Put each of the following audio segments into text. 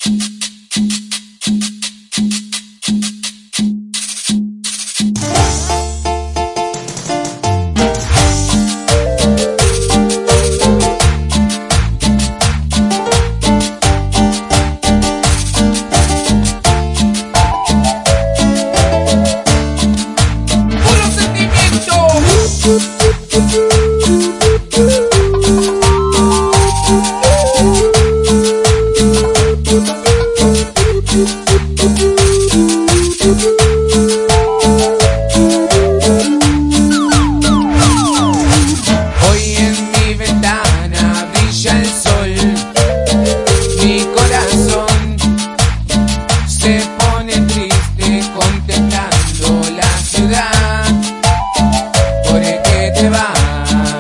Hoy en mi ventana brilla el sol, mi corazón se pone triste contemplando la ciudad. ¿Por qué te vas?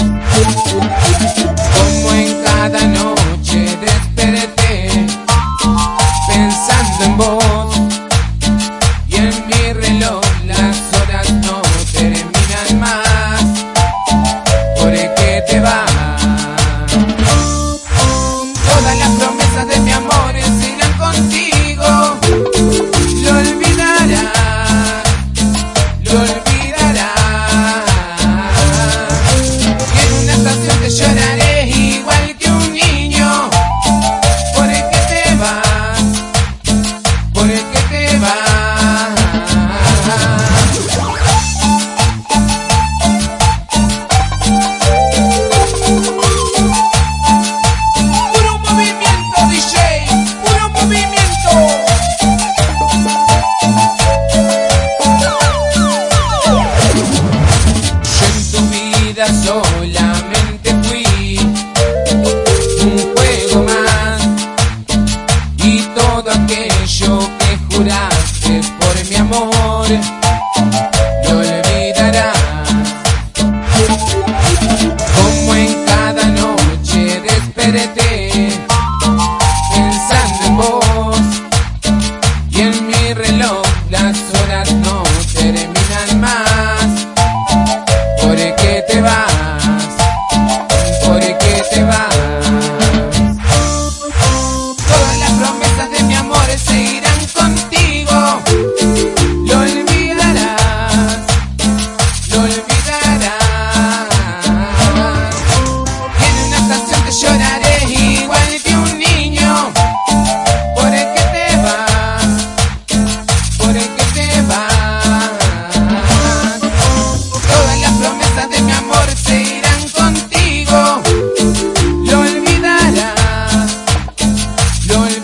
Como en cada noche desperté pensando en vos, y en mi reloj las horas no terminan más. ¿Por qué te vas? Todas las promesas de mi amor irán contigo. Lo olvidarás, lo olvidarás. Y en una estación te lloraré igual que un niño. ¿Por qué te vas? ¿Por qué te vas? Puro movimiento, DJ, puro movimiento. Yo en tu vida solamente fui un juego más, y todo aquello que juraste por mi amor lo olvidarás. Como en cada noche desperté pensando en vos, y en mi reloj las horas no terminan más. ¿Por qué te vas? ¿Por qué te vas? Todas las promesas de mi amor seguirán contigo. Lo olvidarás, lo olvidarás. Y en una estación te lloraré igual que un niño. ¿Por qué te vas? ¿Por qué te vas? Todas las promesas de mi amor seguirán contigo. Lo olvidarás, lo olvidarás.